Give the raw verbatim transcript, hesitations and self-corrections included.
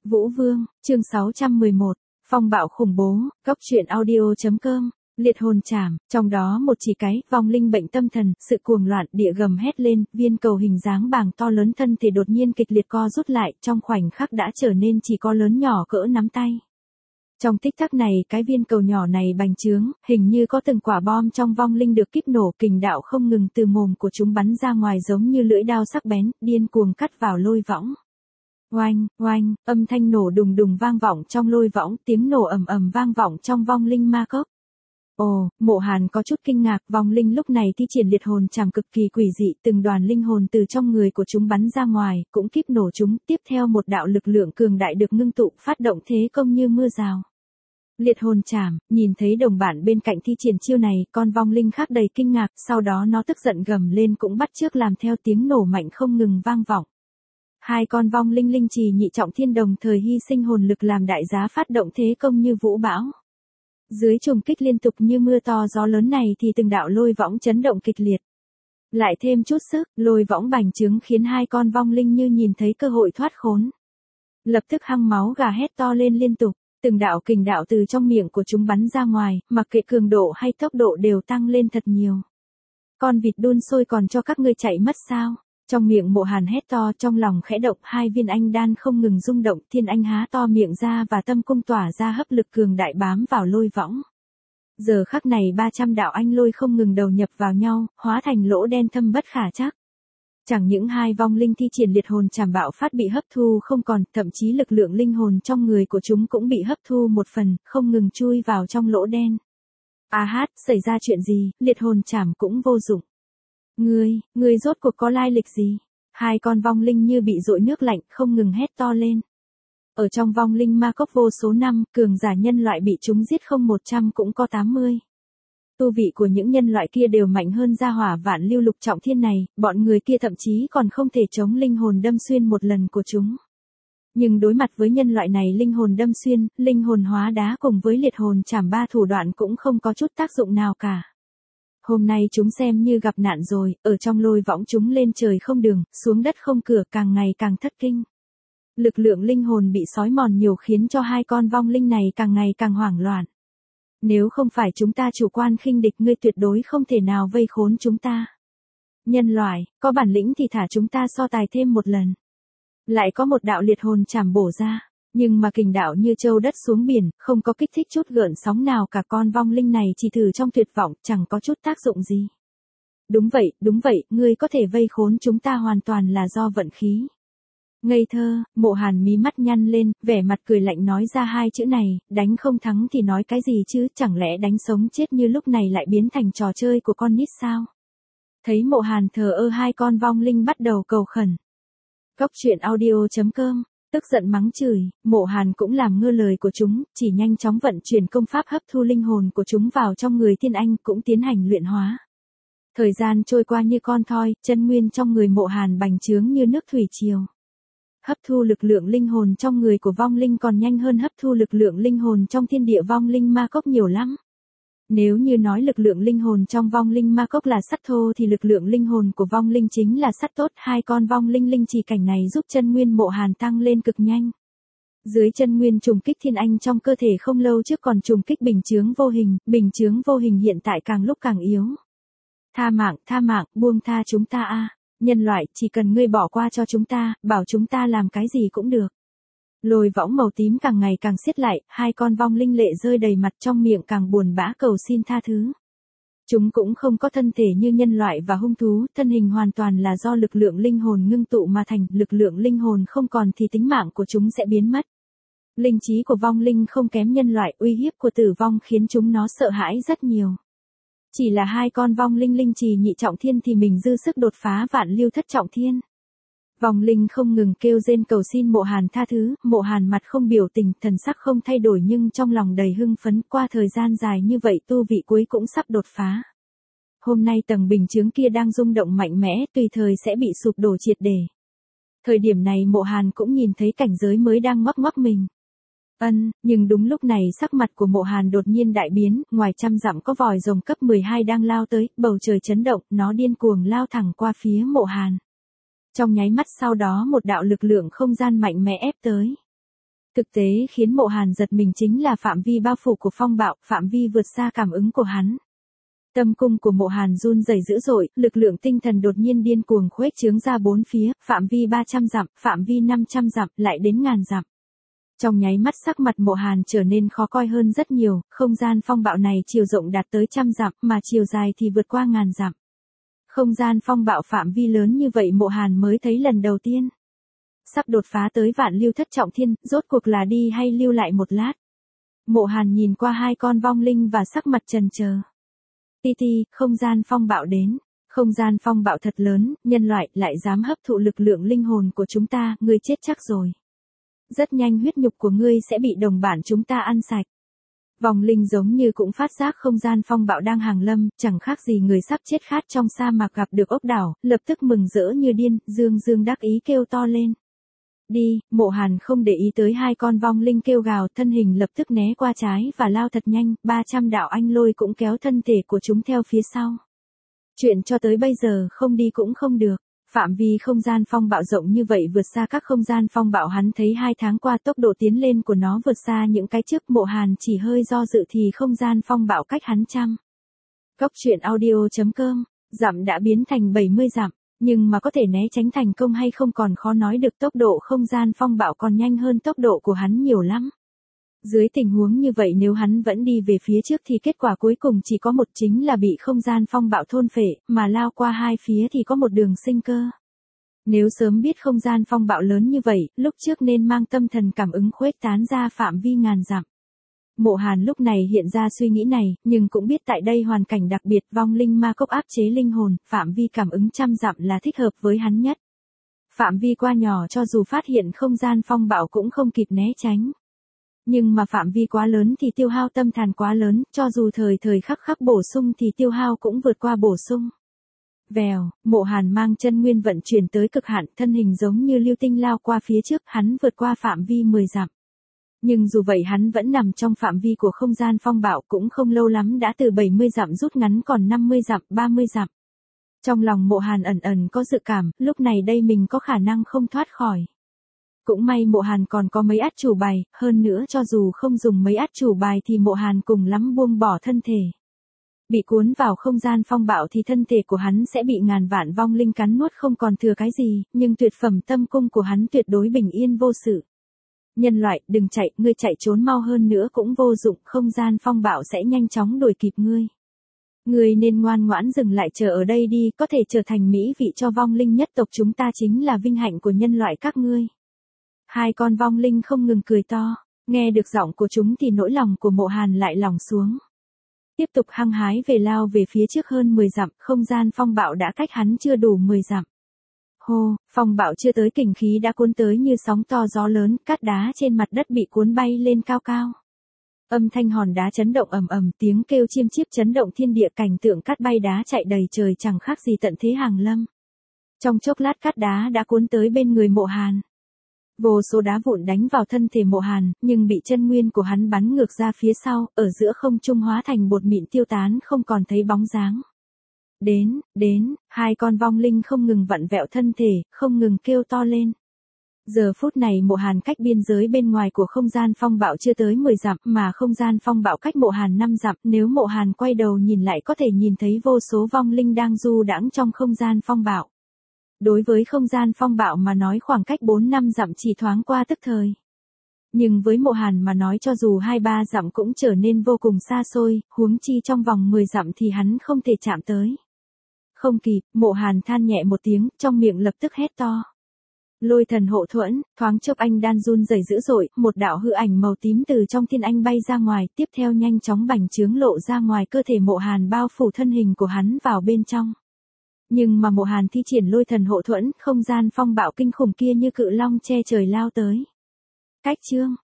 Vũ Vương, chương sáu trăm mười một, phong bạo khủng bố, góc truyện audio.com, liệt hồn trảm, trong đó một chỉ cái, vong linh bệnh tâm thần, sự cuồng loạn, địa gầm hét lên, viên cầu hình dáng bàng to lớn thân thể đột nhiên kịch liệt co rút lại, trong khoảnh khắc đã trở nên chỉ có lớn nhỏ cỡ nắm tay. Trong tích tắc này, cái viên cầu nhỏ này bành trướng, hình như có từng quả bom trong vong linh được kíp nổ, kình đạo không ngừng từ mồm của chúng bắn ra ngoài giống như lưỡi dao sắc bén, điên cuồng cắt vào lôi võng. Oanh, oanh, âm thanh nổ đùng đùng vang vọng trong lôi võng, tiếng nổ ầm ầm vang vọng trong vong linh ma cốc. Ồ, Mộ Hàn có chút kinh ngạc, vong linh lúc này thi triển liệt hồn trảm cực kỳ quỷ dị, từng đoàn linh hồn từ trong người của chúng bắn ra ngoài, cũng kíp nổ chúng, tiếp theo một đạo lực lượng cường đại được ngưng tụ, phát động thế công như mưa rào. Liệt hồn trảm, nhìn thấy đồng bạn bên cạnh thi triển chiêu này, con vong linh khác đầy kinh ngạc, sau đó nó tức giận gầm lên cũng bắt chước làm theo tiếng nổ mạnh không ngừng vang vọng. Hai con vong linh linh trì nhị trọng thiên đồng thời hy sinh hồn lực làm đại giá phát động thế công như vũ bão. Dưới trùng kích liên tục như mưa to gió lớn này thì từng đạo lôi võng chấn động kịch liệt. Lại thêm chút sức, lôi võng bành trướng khiến hai con vong linh như nhìn thấy cơ hội thoát khốn. Lập tức hăng máu gà hét to lên liên tục, từng đạo kình đạo từ trong miệng của chúng bắn ra ngoài, mặc kệ cường độ hay tốc độ đều tăng lên thật nhiều. Con vịt đun sôi còn cho các ngươi chạy mất sao? Trong miệng Mộ Hàn hét to, trong lòng khẽ động, hai viên anh đan không ngừng rung động, thiên anh há to miệng ra và tâm cung tỏa ra hấp lực cường đại bám vào lôi võng. Giờ khắc này ba trăm đạo anh lôi không ngừng đầu nhập vào nhau, hóa thành lỗ đen thâm bất khả trắc. Chẳng những hai vong linh thi triển liệt hồn trảm bạo phát bị hấp thu không còn, thậm chí lực lượng linh hồn trong người của chúng cũng bị hấp thu một phần, không ngừng chui vào trong lỗ đen. A hát, xảy ra chuyện gì, liệt hồn trảm cũng vô dụng. Ngươi, ngươi rốt cuộc có lai lịch gì? Hai con vong linh như bị dội nước lạnh, không ngừng hét to lên. Ở trong vong linh ma cốc vô số năm, cường giả nhân loại bị chúng giết không một trăm cũng có tám mươi. Tu vị của những nhân loại kia đều mạnh hơn gia hỏa vạn lưu lục trọng thiên này, bọn người kia thậm chí còn không thể chống linh hồn đâm xuyên một lần của chúng. Nhưng đối mặt với nhân loại này linh hồn đâm xuyên, linh hồn hóa đá cùng với liệt hồn trảm ba thủ đoạn cũng không có chút tác dụng nào cả. Hôm nay chúng xem như gặp nạn rồi, ở trong lôi võng chúng lên trời không đường, xuống đất không cửa, càng ngày càng thất kinh. Lực lượng linh hồn bị xói mòn nhiều khiến cho hai con vong linh này càng ngày càng hoảng loạn. Nếu không phải chúng ta chủ quan khinh địch, ngươi tuyệt đối không thể nào vây khốn chúng ta. Nhân loại, có bản lĩnh thì thả chúng ta so tài thêm một lần. Lại có một đạo liệt hồn trảm bổ ra. Nhưng mà kình đạo như châu đất xuống biển, không có kích thích chút gợn sóng nào cả, con vong linh này chỉ thử trong tuyệt vọng, chẳng có chút tác dụng gì. Đúng vậy, đúng vậy, ngươi có thể vây khốn chúng ta hoàn toàn là do vận khí. Ngây thơ, Mộ Hàn mí mắt nhăn lên, vẻ mặt cười lạnh nói ra hai chữ này, đánh không thắng thì nói cái gì chứ, chẳng lẽ đánh sống chết như lúc này lại biến thành trò chơi của con nít sao? Thấy Mộ Hàn thờ ơ, hai con vong linh bắt đầu cầu khẩn. Góc truyện audio.com, tức giận mắng chửi, Mộ Hàn cũng làm ngơ lời của chúng, chỉ nhanh chóng vận chuyển công pháp hấp thu linh hồn của chúng vào trong người Thiên Anh, cũng tiến hành luyện hóa. Thời gian trôi qua như con thoi, chân nguyên trong người Mộ Hàn bành trướng như nước thủy triều. Hấp thu lực lượng linh hồn trong người của vong linh còn nhanh hơn hấp thu lực lượng linh hồn trong thiên địa vong linh ma cốc nhiều lắm. Nếu như nói lực lượng linh hồn trong vong linh ma cốc là sắt thô thì lực lượng linh hồn của vong linh chính là sắt tốt. Hai con vong linh linh trì cảnh này giúp chân nguyên Mộ Hàn tăng lên cực nhanh. Dưới chân nguyên trùng kích thiên anh trong cơ thể không lâu trước còn trùng kích bình chướng vô hình, bình chướng vô hình hiện tại càng lúc càng yếu. Tha mạng, tha mạng, buông tha chúng ta a. Nhân loại, chỉ cần ngươi bỏ qua cho chúng ta, bảo chúng ta làm cái gì cũng được. Lôi võng màu tím càng ngày càng siết lại, hai con vong linh lệ rơi đầy mặt, trong miệng càng buồn bã cầu xin tha thứ. Chúng cũng không có thân thể như nhân loại và hung thú, thân hình hoàn toàn là do lực lượng linh hồn ngưng tụ mà thành, lực lượng linh hồn không còn thì tính mạng của chúng sẽ biến mất. Linh trí của vong linh không kém nhân loại, uy hiếp của tử vong khiến chúng nó sợ hãi rất nhiều. Chỉ là hai con vong linh linh trì nhị trọng thiên thì mình dư sức đột phá vạn lưu thất trọng thiên. Vong linh không ngừng kêu rên cầu xin Mộ Hàn tha thứ, Mộ Hàn mặt không biểu tình, thần sắc không thay đổi nhưng trong lòng đầy hưng phấn, qua thời gian dài như vậy tu vị cuối cũng sắp đột phá. Hôm nay tầng bình chướng kia đang rung động mạnh mẽ, tùy thời sẽ bị sụp đổ triệt để. Thời điểm này Mộ Hàn cũng nhìn thấy cảnh giới mới đang ngoắc ngoắc mình. Ân, nhưng đúng lúc này sắc mặt của Mộ Hàn đột nhiên đại biến, ngoài trăm dặm có vòi rồng cấp mười hai đang lao tới, bầu trời chấn động, nó điên cuồng lao thẳng qua phía Mộ Hàn. Trong nháy mắt sau đó một đạo lực lượng không gian mạnh mẽ ép tới. Thực tế khiến Mộ Hàn giật mình chính là phạm vi bao phủ của phong bạo, phạm vi vượt xa cảm ứng của hắn. Tâm cung của Mộ Hàn run rẩy dữ dội, lực lượng tinh thần đột nhiên điên cuồng khuếch trướng ra bốn phía, phạm vi ba trăm dặm, phạm vi năm trăm dặm, lại đến ngàn dặm. Trong nháy mắt sắc mặt Mộ Hàn trở nên khó coi hơn rất nhiều, không gian phong bạo này chiều rộng đạt tới trăm dặm, mà chiều dài thì vượt qua ngàn dặm. Không gian phong bạo phạm vi lớn như vậy Mộ Hàn mới thấy lần đầu tiên. Sắp đột phá tới vạn lưu thất trọng thiên, rốt cuộc là đi hay lưu lại một lát. Mộ Hàn nhìn qua hai con vong linh và sắc mặt chần chờ. Ti ti, không gian phong bạo đến. Không gian phong bạo thật lớn, nhân loại lại dám hấp thụ lực lượng linh hồn của chúng ta, ngươi chết chắc rồi. Rất nhanh huyết nhục của ngươi sẽ bị đồng bản chúng ta ăn sạch. Vong linh giống như cũng phát giác không gian phong bạo đang hàng lâm, chẳng khác gì người sắp chết khát trong sa mạc gặp được ốc đảo, lập tức mừng rỡ như điên, dương dương đắc ý kêu to lên. Đi, Mộ Hàn không để ý tới hai con vong linh kêu gào, thân hình lập tức né qua trái và lao thật nhanh, ba trăm đạo anh lôi cũng kéo thân thể của chúng theo phía sau. Chuyện cho tới bây giờ không đi cũng không được. Phạm vi không gian phong bạo rộng như vậy vượt xa các không gian phong bạo hắn thấy hai tháng qua tốc độ tiến lên của nó vượt xa những cái trước. Mộ Hàn chỉ hơi do dự thì không gian phong bạo cách hắn trăm. Cốc truyện audio chấm com, dặm đã biến thành bảy mươi dặm, nhưng mà có thể né tránh thành công hay không còn khó nói được, tốc độ không gian phong bạo còn nhanh hơn tốc độ của hắn nhiều lắm. Dưới tình huống như vậy nếu hắn vẫn đi về phía trước thì kết quả cuối cùng chỉ có một, chính là bị không gian phong bạo thôn phệ, mà lao qua hai phía thì có một đường sinh cơ. Nếu sớm biết không gian phong bạo lớn như vậy, lúc trước nên mang tâm thần cảm ứng khuếch tán ra phạm vi ngàn dặm. Mộ Hàn lúc này hiện ra suy nghĩ này, nhưng cũng biết tại đây hoàn cảnh đặc biệt, vong linh ma cốc áp chế linh hồn, phạm vi cảm ứng trăm dặm là thích hợp với hắn nhất. Phạm vi qua nhỏ cho dù phát hiện không gian phong bạo cũng không kịp né tránh. Nhưng mà phạm vi quá lớn thì tiêu hao tâm thần quá lớn, cho dù thời thời khắc khắc bổ sung thì tiêu hao cũng vượt qua bổ sung. Vèo, Mộ Hàn mang chân nguyên vận chuyển tới cực hạn, thân hình giống như lưu tinh lao qua phía trước, hắn vượt qua phạm vi mười dặm. Nhưng dù vậy hắn vẫn nằm trong phạm vi của không gian phong bạo, cũng không lâu lắm đã từ bảy mươi dặm rút ngắn còn năm mươi dặm, ba mươi dặm. Trong lòng Mộ Hàn ẩn ẩn có dự cảm, lúc này đây mình có khả năng không thoát khỏi. Cũng may Mộ Hàn còn có mấy át chủ bài, hơn nữa cho dù không dùng mấy át chủ bài thì Mộ Hàn cùng lắm buông bỏ thân thể. Bị cuốn vào không gian phong bạo thì thân thể của hắn sẽ bị ngàn vạn vong linh cắn nuốt không còn thừa cái gì, nhưng tuyệt phẩm tâm cung của hắn tuyệt đối bình yên vô sự. Nhân loại, đừng chạy, ngươi chạy trốn mau hơn nữa cũng vô dụng, không gian phong bạo sẽ nhanh chóng đuổi kịp ngươi. Ngươi nên ngoan ngoãn dừng lại chờ ở đây đi, có thể trở thành mỹ vị cho vong linh nhất tộc chúng ta chính là vinh hạnh của nhân loại các ngươi. Hai con vong linh không ngừng cười to, nghe được giọng của chúng thì nỗi lòng của Mộ Hàn lại lỏng xuống. Tiếp tục hăng hái về lao về phía trước hơn mười dặm, không gian phong bạo đã cách hắn chưa đủ mười dặm. Hô, phong bạo chưa tới kình khí đã cuốn tới như sóng to gió lớn, cát đá trên mặt đất bị cuốn bay lên cao cao. Âm thanh hòn đá chấn động ầm ầm, tiếng kêu chiêm chiếp chấn động thiên địa, cảnh tượng cát bay đá chạy đầy trời chẳng khác gì tận thế hàng lâm. Trong chốc lát cát đá đã cuốn tới bên người Mộ Hàn. Vô số đá vụn đánh vào thân thể Mộ Hàn, nhưng bị chân nguyên của hắn bắn ngược ra phía sau, ở giữa không trung hóa thành bột mịn tiêu tán không còn thấy bóng dáng. Đến, đến, hai con vong linh không ngừng vặn vẹo thân thể, không ngừng kêu to lên. Giờ phút này Mộ Hàn cách biên giới bên ngoài của không gian phong bạo chưa tới mười dặm, mà không gian phong bạo cách Mộ Hàn năm dặm, nếu Mộ Hàn quay đầu nhìn lại có thể nhìn thấy vô số vong linh đang du đãng trong không gian phong bạo. Đối với không gian phong bạo mà nói khoảng cách bốn năm dặm chỉ thoáng qua tức thời. Nhưng với Mộ Hàn mà nói cho dù hai ba dặm cũng trở nên vô cùng xa xôi, huống chi trong vòng mười dặm thì hắn không thể chạm tới. Không kịp, Mộ Hàn than nhẹ một tiếng, trong miệng lập tức hét to. Lôi thần hộ thuẫn, thoáng chốc anh đan run rẩy dữ dội, một đạo hư ảnh màu tím từ trong thiên anh bay ra ngoài, tiếp theo nhanh chóng bành trướng lộ ra ngoài cơ thể Mộ Hàn bao phủ thân hình của hắn vào bên trong. Nhưng mà Mộ Hàn thi triển lôi thần hộ thuẫn, không gian phong bạo kinh khủng kia như cự long che trời lao tới. Cách chương,